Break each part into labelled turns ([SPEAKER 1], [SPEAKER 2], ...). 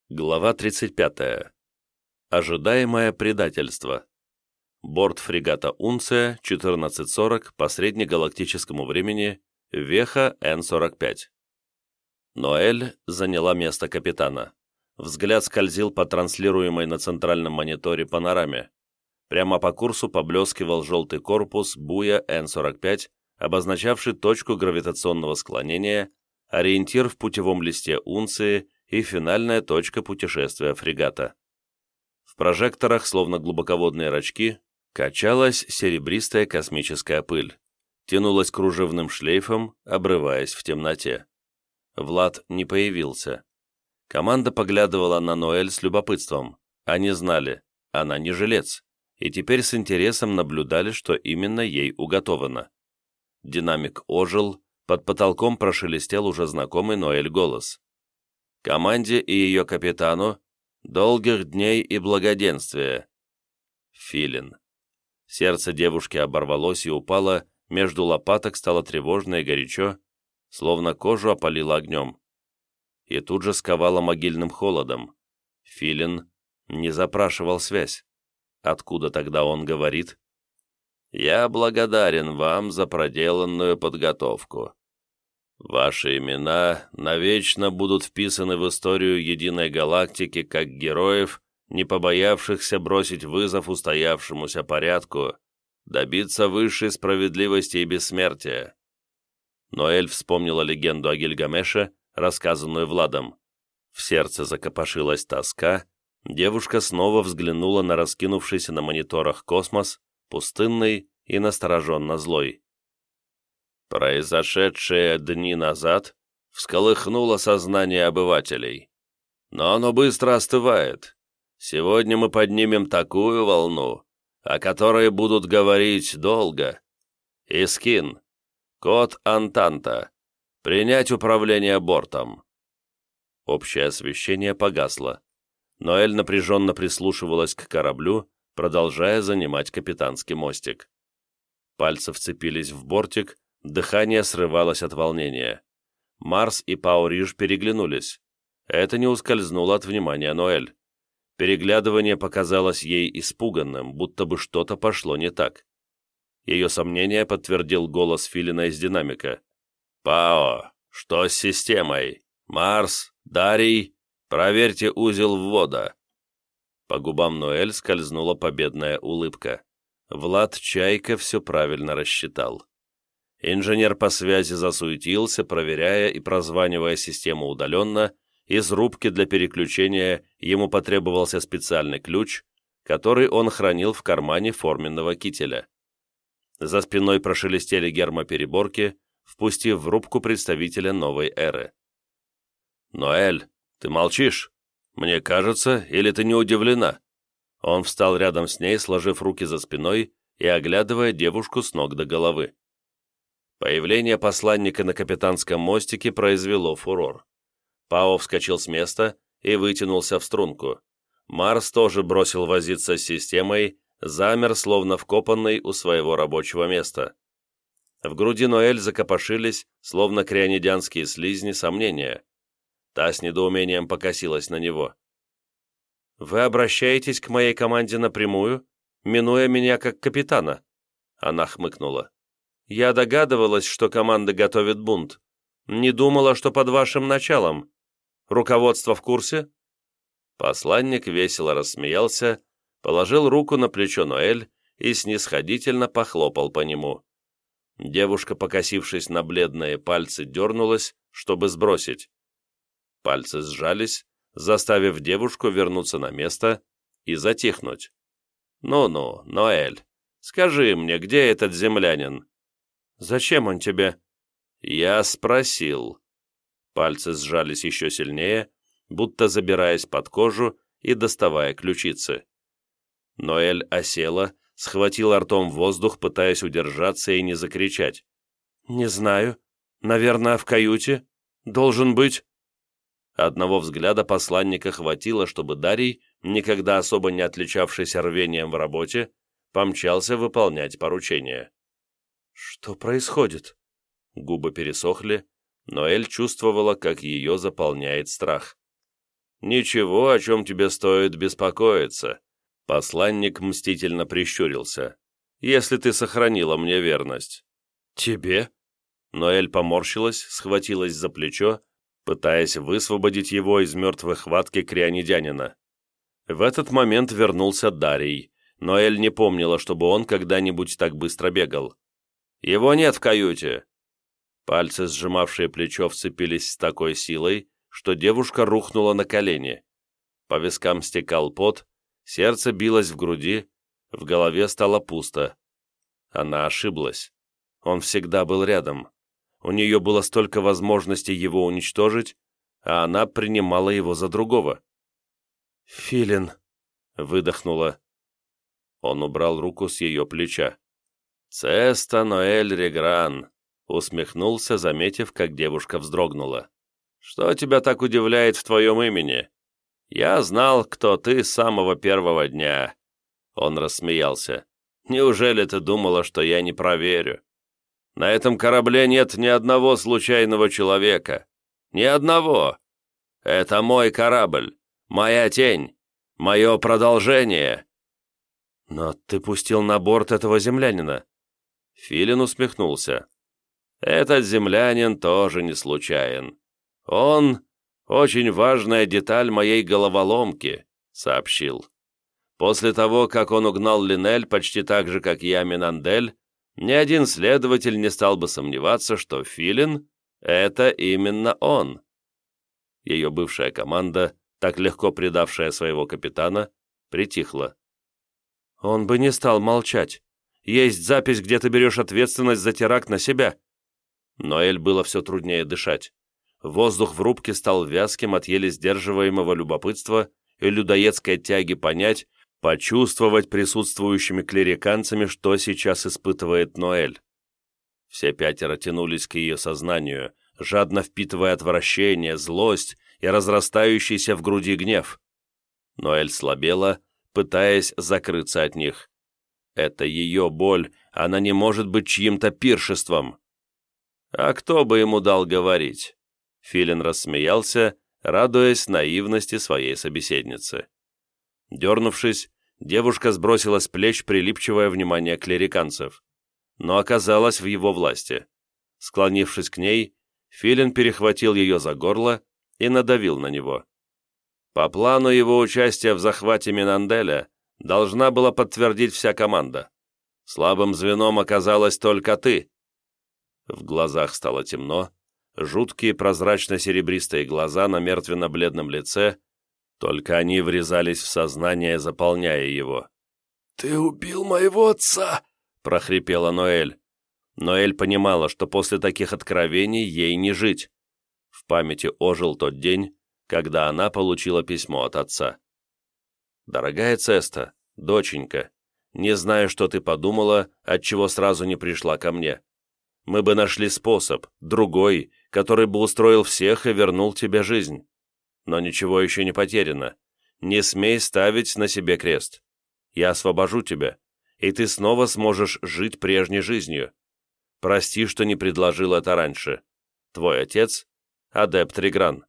[SPEAKER 1] Глава 35. Ожидаемое предательство. Борт фрегата «Унция», 14:40 по среднегалактическому времени, Веха Н-45. Ноэль заняла место капитана. Взгляд скользил по транслируемой на центральном мониторе панораме. Прямо по курсу поблескивал желтый корпус Буя Н-45, обозначавший точку гравитационного склонения, ориентир в путевом листе «Унции» и финальная точка путешествия фрегата. В прожекторах, словно глубоководные рачки, качалась серебристая космическая пыль, тянулась кружевным шлейфом, обрываясь в темноте. Влад не появился. Команда поглядывала на Ноэль с любопытством. Они знали, она не жилец, и теперь с интересом наблюдали, что именно ей уготовано. Динамик ожил, под потолком прошелестел уже знакомый Ноэль голос. Команде и ее капитану долгих дней и благоденствия. Филин. Сердце девушки оборвалось и упало, между лопаток стало тревожно и горячо, словно кожу опалило огнем. И тут же сковало могильным холодом. Филин не запрашивал связь. Откуда тогда он говорит? «Я благодарен вам за проделанную подготовку. Ваши имена навечно будут вписаны в историю единой галактики как героев, не побоявшихся бросить вызов устоявшемуся порядку, добиться высшей справедливости и бессмертия». Ноэль вспомнила легенду о Гильгамеше, рассказанную Владом. В сердце закопошилась тоска, девушка снова взглянула на раскинувшийся на мониторах космос, пустынный и настороженно злой. Произошедшее дни назад всколыхнуло сознание обывателей. Но оно быстро остывает. Сегодня мы поднимем такую волну, о которой будут говорить долго. Искин, код Антанта, принять управление бортом. Общее освещение погасло. Ноэль напряженно прислушивалась к кораблю, продолжая занимать капитанский мостик. Пальцы вцепились в бортик, дыхание срывалось от волнения. Марс и Пауриж переглянулись. Это не ускользнуло от внимания Ноэль. Переглядывание показалось ей испуганным, будто бы что-то пошло не так. Ее сомнение подтвердил голос Филина из динамика. «Пао, что с системой? Марс, Дарий, проверьте узел ввода». По губам Ноэль скользнула победная улыбка. Влад Чайка все правильно рассчитал. Инженер по связи засуетился, проверяя и прозванивая систему удаленно. Из рубки для переключения ему потребовался специальный ключ, который он хранил в кармане форменного кителя. За спиной прошелестели гермопереборки, впустив в рубку представителя новой эры. «Ноэль, ты молчишь? Мне кажется, или ты не удивлена?» Он встал рядом с ней, сложив руки за спиной и оглядывая девушку с ног до головы. Появление посланника на капитанском мостике произвело фурор. Пао вскочил с места и вытянулся в струнку. Марс тоже бросил возиться с системой, замер, словно вкопанный у своего рабочего места. В груди Ноэль закопошились, словно крионидянские слизни, сомнения. Та с недоумением покосилась на него. «Вы обращаетесь к моей команде напрямую, минуя меня как капитана?» Она хмыкнула. «Я догадывалась, что команда готовит бунт. Не думала, что под вашим началом. Руководство в курсе?» Посланник весело рассмеялся, положил руку на плечо Ноэль и снисходительно похлопал по нему. Девушка, покосившись на бледные пальцы, дернулась, чтобы сбросить. Пальцы сжались, заставив девушку вернуться на место и затихнуть. «Ну-ну, Ноэль, скажи мне, где этот землянин?» «Зачем он тебе?» «Я спросил». Пальцы сжались еще сильнее, будто забираясь под кожу и доставая ключицы. Ноэль осела, схватила ртом воздух, пытаясь удержаться и не закричать. «Не знаю. Наверное, в каюте. Должен быть». Одного взгляда посланника хватило, чтобы Дарий, никогда особо не отличавшийся рвением в работе, помчался выполнять поручение. «Что происходит?» Губы пересохли, но Эль чувствовала, как ее заполняет страх. Ничего, о чем тебе стоит беспокоиться. Посланник мстительно прищурился. Если ты сохранила мне верность. Тебе? Ноэль поморщилась, схватилась за плечо, пытаясь высвободить его из мертвой хватки крионидянина. В этот момент вернулся Дарий. Ноэль не помнила, чтобы он когда-нибудь так быстро бегал. «Его нет в каюте!» Пальцы, сжимавшие плечо, вцепились с такой силой, что девушка рухнула на колени. По вискам стекал пот, сердце билось в груди, в голове стало пусто. Она ошиблась. Он всегда был рядом. У нее было столько возможностей его уничтожить, а она принимала его за другого. «Филин», — выдохнула. Он убрал руку с ее плеча. «Цеста Ноэль Регран», — усмехнулся, заметив, как девушка вздрогнула. «Что тебя так удивляет в твоем имени? Я знал, кто ты с самого первого дня». Он рассмеялся. «Неужели ты думала, что я не проверю? На этом корабле нет ни одного случайного человека. Ни одного. Это мой корабль, моя тень, мое продолжение». «Но ты пустил на борт этого землянина». Филин усмехнулся. «Этот землянин тоже не случайен. Он очень важная деталь моей головоломки», — сообщил. «После того, как он угнал Линель почти так же, как я Минандель, ни один следователь не стал бы сомневаться, что Филин — это именно он». Ее бывшая команда, так легко предавшая своего капитана, притихла. «Он бы не стал молчать. Есть запись, где ты берешь ответственность за теракт на себя». Ноэль было все труднее дышать. Воздух в рубке стал вязким от еле сдерживаемого любопытства и людоедской тяги понять, почувствовать присутствующими клириканцами, что сейчас испытывает Ноэль. Все пятеро тянулись к ее сознанию, жадно впитывая отвращение, злость и разрастающийся в груди гнев. Ноэль слабела, пытаясь закрыться от них. Это ее боль, она не может быть чьим-то пиршеством. А кто бы ему дал говорить? Филин рассмеялся, радуясь наивности своей собеседницы. Дернувшись, девушка сбросила с плеч прилипчивое внимание клириканцев, но оказалась в его власти. Склонившись к ней, Филин перехватил ее за горло и надавил на него. По плану его участия в захвате Минанделя должна была подтвердить вся команда. Слабым звеном оказалась только ты. В глазах стало темно, жуткие прозрачно-серебристые глаза на мертвенно-бледном лице, только они врезались в сознание, заполняя его. «Ты убил моего отца!» — прохрипела Ноэль. Ноэль понимала, что после таких откровений ей не жить. В памяти ожил тот день, когда она получила письмо от отца. «Дорогая Цеста, доченька, не знаю, что ты подумала, отчего сразу не пришла ко мне. Мы бы нашли способ, другой, который бы устроил всех и вернул тебе жизнь. Но ничего еще не потеряно. Не смей ставить на себе крест. Я освобожу тебя, и ты снова сможешь жить прежней жизнью. Прости, что не предложил это раньше. Твой отец — адепт Регран».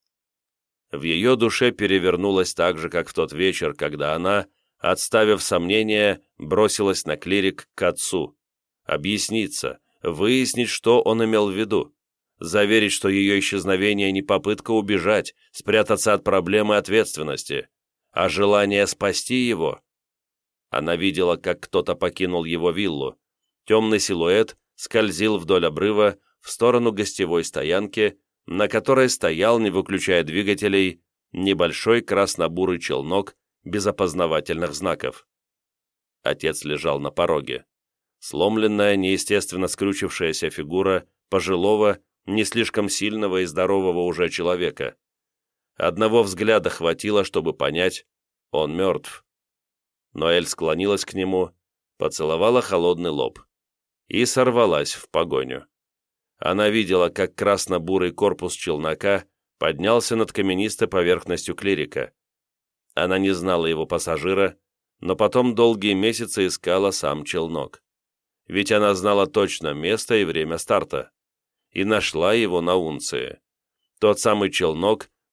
[SPEAKER 1] В ее душе перевернулось так же, как в тот вечер, когда она, отставив сомнения, бросилась на клирик к отцу. Объясниться, выяснить, что он имел в виду. Заверить, что ее исчезновение не попытка убежать, спрятаться от проблемы ответственности, а желание спасти его. Она видела, как кто-то покинул его виллу. Темный силуэт скользил вдоль обрыва в сторону гостевой стоянки, на которой стоял, не выключая двигателей, небольшой красно-бурый челнок без опознавательных знаков. Отец лежал на пороге. Сломленная, неестественно скрючившаяся фигура пожилого, не слишком сильного и здорового уже человека. Одного взгляда хватило, чтобы понять, он мертв. Ноэль склонилась к нему, поцеловала холодный лоб и сорвалась в погоню. Она видела, как красно-бурый корпус челнока поднялся над каменистой поверхностью клирика. Она не знала его пассажира, но потом долгие месяцы искала сам челнок. Ведь она знала точно место и время старта. И нашла его на Унции. Тот самый челнок,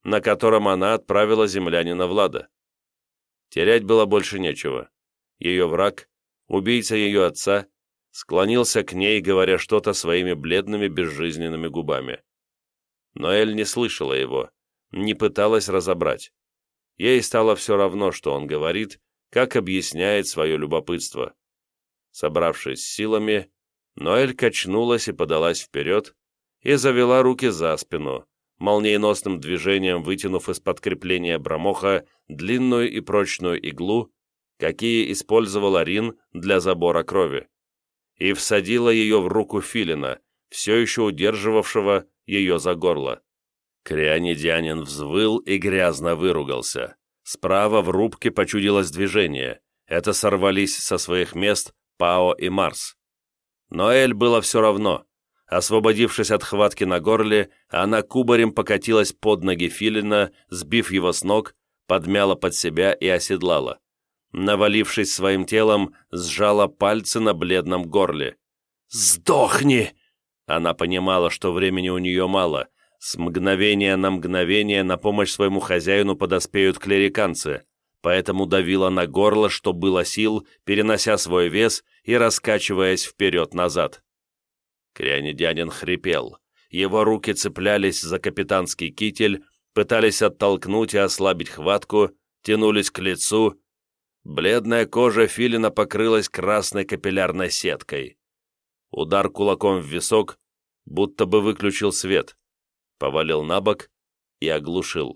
[SPEAKER 1] на котором она отправила землянина Влада. Терять было больше нечего. Ее враг, убийца ее отца, склонился к ней, говоря что-то своими бледными безжизненными губами. Но Эль не слышала его, не пыталась разобрать. Ей стало все равно, что он говорит, как объясняет свое любопытство. Собравшись с силами, Ноэль качнулась и подалась вперед и завела руки за спину, молниеносным движением вытянув из-под крепления брамоха длинную и прочную иглу, какие использовал Арин для забора крови, и всадила ее в руку филина, все еще удерживавшего ее за горло. Крионидянин взвыл и грязно выругался. Справа в рубке почудилось движение. Это сорвались со своих мест Пао и Марс. Но Эль было все равно. Освободившись от хватки на горле, она кубарем покатилась под ноги филина, сбив его с ног, подмяла под себя и оседлала. Навалившись своим телом, сжала пальцы на бледном горле. «Сдохни!» Она понимала, что времени у нее мало. С мгновения на мгновение на помощь своему хозяину подоспеют клериканцы, поэтому давила на горло, что было сил, перенося свой вес и раскачиваясь вперед-назад. Крионидянин хрипел. Его руки цеплялись за капитанский китель, пытались оттолкнуть и ослабить хватку, тянулись к лицу. Бледная кожа филина покрылась красной капиллярной сеткой. Удар кулаком в висок, будто бы выключил свет, повалил на бок и оглушил.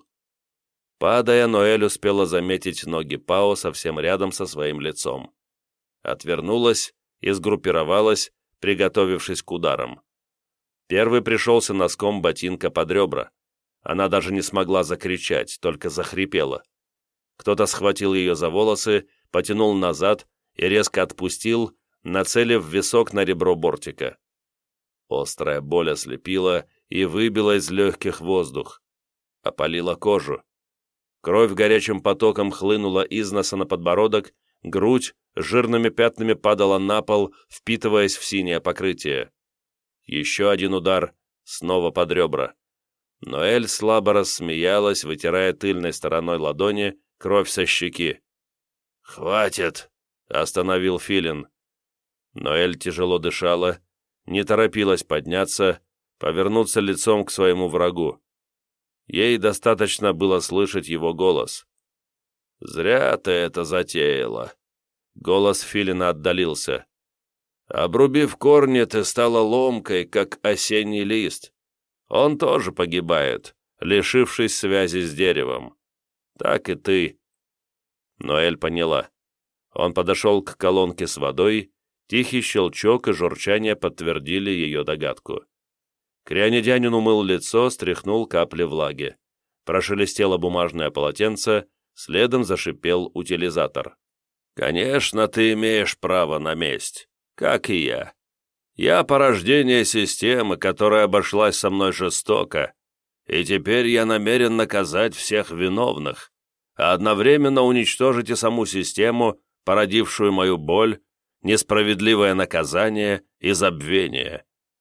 [SPEAKER 1] Падая, Ноэль успела заметить ноги Пао совсем рядом со своим лицом. Отвернулась и сгруппировалась, приготовившись к ударам. Первый пришелся носком ботинка под ребра. Она даже не смогла закричать, только захрипела. Кто-то схватил ее за волосы, потянул назад и резко отпустил, нацелив висок на ребро бортика. Острая боль ослепила и выбила из легких воздух. Опалила кожу. Кровь горячим потоком хлынула из носа на подбородок, грудь жирными пятнами падала на пол, впитываясь в синее покрытие. Еще один удар, снова под ребра. Ноэль слабо рассмеялась, вытирая тыльной стороной ладони кровь со щеки. «Хватит!» — остановил филин. Ноэль тяжело дышала, не торопилась подняться, повернуться лицом к своему врагу. Ей достаточно было слышать его голос. «Зря ты это затеяла». Голос филина отдалился. «Обрубив корни, ты стала ломкой, как осенний лист. Он тоже погибает, лишившись связи с деревом. Так и ты». Ноэль поняла. Он подошел к колонке с водой, тихий щелчок и журчание подтвердили ее догадку. Крионидянин умыл лицо, стряхнул капли влаги. Прошелестело бумажное полотенце, следом зашипел утилизатор. «Конечно, ты имеешь право на месть, как и я. Я порождение системы, которая обошлась со мной жестоко, и теперь я намерен наказать всех виновных, а одновременно уничтожить и саму систему, породившую мою боль, несправедливое наказание и забвение».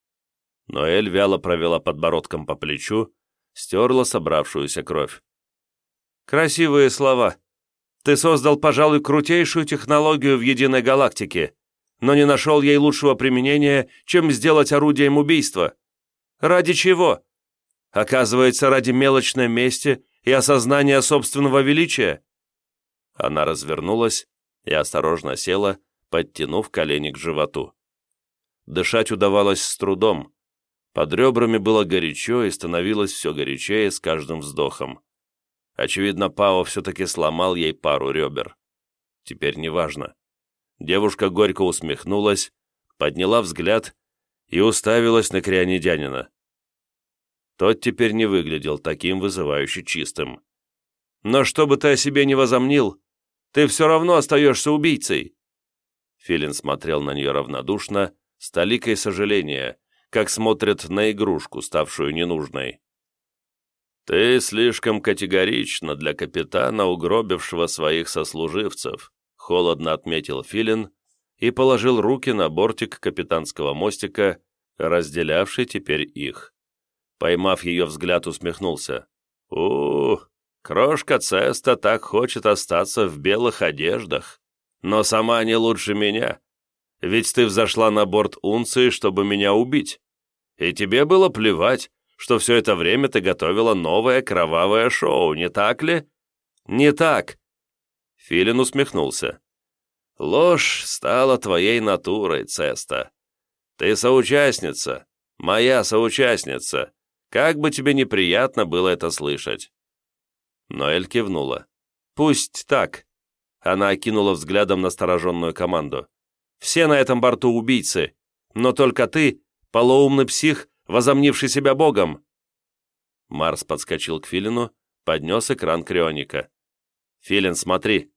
[SPEAKER 1] Ноэль вяло провела подбородком по плечу, стерла собравшуюся кровь. «Красивые слова. Ты создал, пожалуй, крутейшую технологию в единой галактике, но не нашел ей лучшего применения, чем сделать орудием убийства. Ради чего? Оказывается, ради мелочной мести и осознания собственного величия». Она развернулась и осторожно села, подтянув колени к животу. Дышать удавалось с трудом. Под ребрами было горячо и становилось все горячее с каждым вздохом. Очевидно, Пао все-таки сломал ей пару ребер. Теперь неважно. Девушка горько усмехнулась, подняла взгляд и уставилась на крионидянина. Тот теперь не выглядел таким вызывающе чистым. «Но что бы ты о себе не возомнил, ты все равно остаешься убийцей!» Филин смотрел на нее равнодушно, с толикой сожаления, как смотрят на игрушку, ставшую ненужной. «Ты слишком категорична для капитана, угробившего своих сослуживцев», холодно отметил Филин и положил руки на бортик капитанского мостика, разделявший теперь их. Поймав ее взгляд, усмехнулся. у крошка Цеста так хочет остаться в белых одеждах, но сама не лучше меня. Ведь ты взошла на борт Унции, чтобы меня убить. И тебе было плевать, что все это время ты готовила новое кровавое шоу, не так ли? Не так. Филин усмехнулся. Ложь стала твоей натурой, Цеста. Ты соучастница, моя соучастница. Как бы тебе неприятно было это слышать. Ноэль кивнула. Пусть так. Она окинула взглядом настороженную команду. Все на этом борту убийцы, но только ты, полоумный псих, возомнивший себя богом. Марс подскочил к Филину, поднес экран крионика. «Филин, смотри!»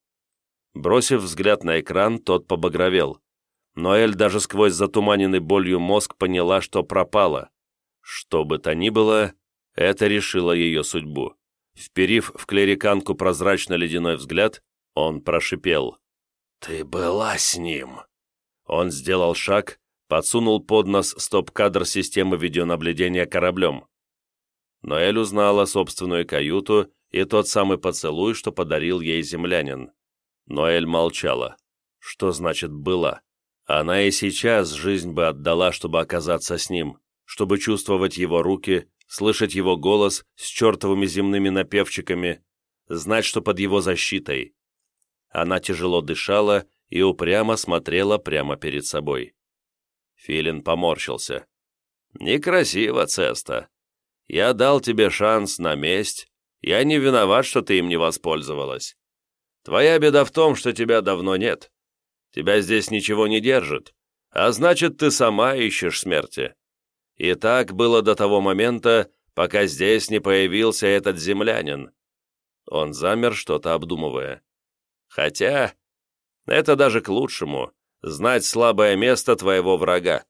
[SPEAKER 1] Бросив взгляд на экран, тот побагровел. Ноэль даже сквозь затуманенный болью мозг поняла, что пропала. Что бы то ни было, это решило ее судьбу. Вперив в клериканку прозрачно-ледяной взгляд, он прошипел. «Ты была с ним!» Он сделал шаг, подсунул под нос стоп-кадр системы видеонаблюдения кораблем. Ноэль узнала собственную каюту и тот самый поцелуй, что подарил ей землянин. Ноэль молчала. Что значит «была»? Она и сейчас жизнь бы отдала, чтобы оказаться с ним, чтобы чувствовать его руки, слышать его голос с чертовыми земными напевчиками, знать, что под его защитой. Она тяжело дышала и упрямо смотрела прямо перед собой. Филин поморщился. «Некрасиво, Цеста. Я дал тебе шанс на месть. Я не виноват, что ты им не воспользовалась. Твоя беда в том, что тебя давно нет. Тебя здесь ничего не держит, а значит, ты сама ищешь смерти. И так было до того момента, пока здесь не появился этот землянин». Он замер, что-то обдумывая. «Хотя, это даже к лучшему, знать слабое место твоего врага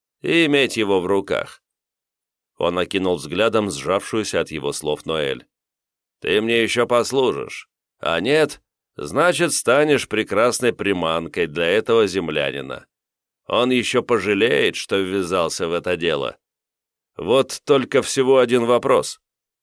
[SPEAKER 1] и иметь его в руках». Он окинул взглядом сжавшуюся от его слов Ноэль. «Ты мне еще послужишь, а нет, значит, станешь прекрасной приманкой для этого землянина. Он еще пожалеет, что ввязался в это дело. Вот только всего один вопрос».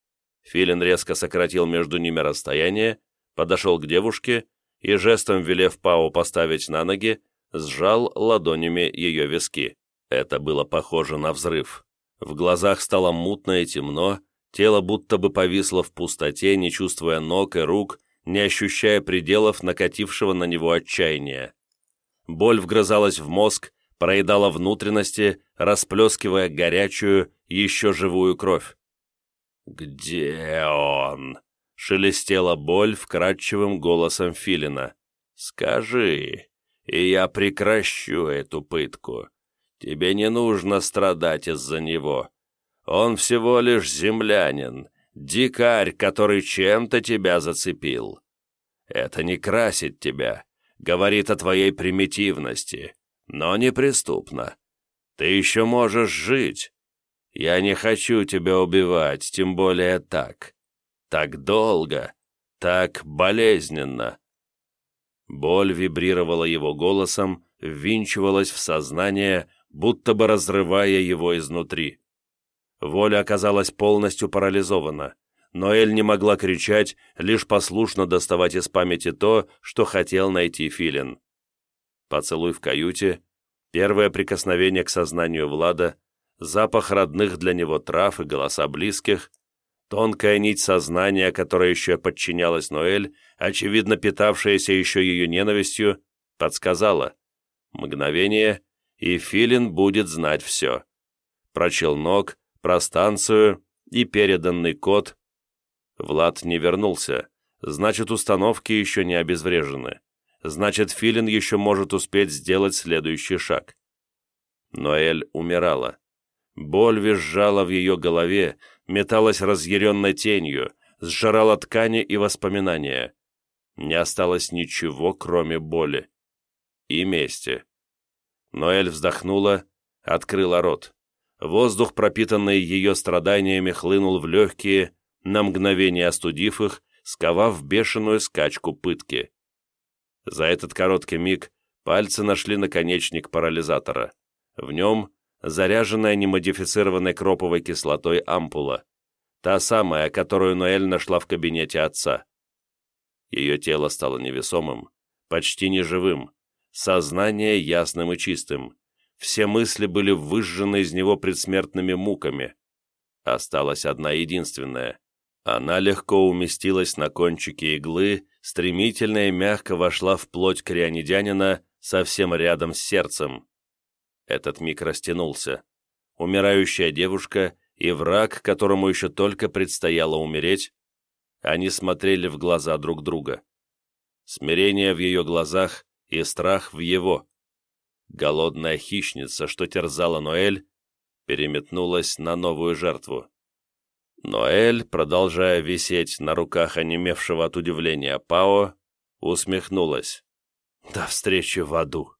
[SPEAKER 1] Филин резко сократил между ними расстояние, подошел к девушке и, жестом велев Пау поставить на ноги, сжал ладонями ее виски. Это было похоже на взрыв. В глазах стало мутно и темно, тело будто бы повисло в пустоте, не чувствуя ног и рук, не ощущая пределов накатившего на него отчаяния. Боль вгрызалась в мозг, проедала внутренности, расплескивая горячую, еще живую кровь. «Где он?» — шелестела боль вкрадчивым голосом Филина. «Скажи, и я прекращу эту пытку. Тебе не нужно страдать из-за него. Он всего лишь землянин, дикарь, который чем-то тебя зацепил. Это не красит тебя, говорит о твоей примитивности, но неприступно. Ты еще можешь жить. Я не хочу тебя убивать, тем более так. Так долго, так болезненно». Боль вибрировала его голосом, ввинчивалась в сознание, будто бы разрывая его изнутри. Воля оказалась полностью парализована. Ноэль не могла кричать, лишь послушно доставать из памяти то, что хотел найти Филин. Поцелуй в каюте, первое прикосновение к сознанию Влада, запах родных для него трав и голоса близких, тонкая нить сознания, которая еще подчинялась Ноэль, очевидно питавшаяся еще ее ненавистью, подсказала. Мгновение, и Филин будет знать все. Про челнок, про станцию и переданный код. Влад не вернулся, значит, установки еще не обезврежены. Значит, Филин еще может успеть сделать следующий шаг. Ноэль умирала. Боль визжала в ее голове, металась разъяренной тенью, сжирала ткани и воспоминания. Не осталось ничего, кроме боли. И мести. Ноэль вздохнула, открыла рот. Воздух, пропитанный ее страданиями, хлынул в легкие, на мгновение остудив их, сковав бешеную скачку пытки. За этот короткий миг пальцы нашли наконечник парализатора. В нем заряженная немодифицированной кроповой кислотой ампула. та самая, которую Ноэль нашла в кабинете отца. Ее тело стало невесомым, почти неживым, сознание ясным и чистым. Все мысли были выжжены из него предсмертными муками. Осталась одна единственная. Она легко уместилась на кончике иглы, стремительно и мягко вошла в плоть крионидянина совсем рядом с сердцем. Этот миг растянулся. Умирающая девушка и враг, которому еще только предстояло умереть, они смотрели в глаза друг друга. Смирение в ее глазах и страх в его. Голодная хищница, что терзала Ноэль, переметнулась на новую жертву. Ноэль, продолжая висеть на руках онемевшего от удивления Пао, усмехнулась. «До встречи в аду!»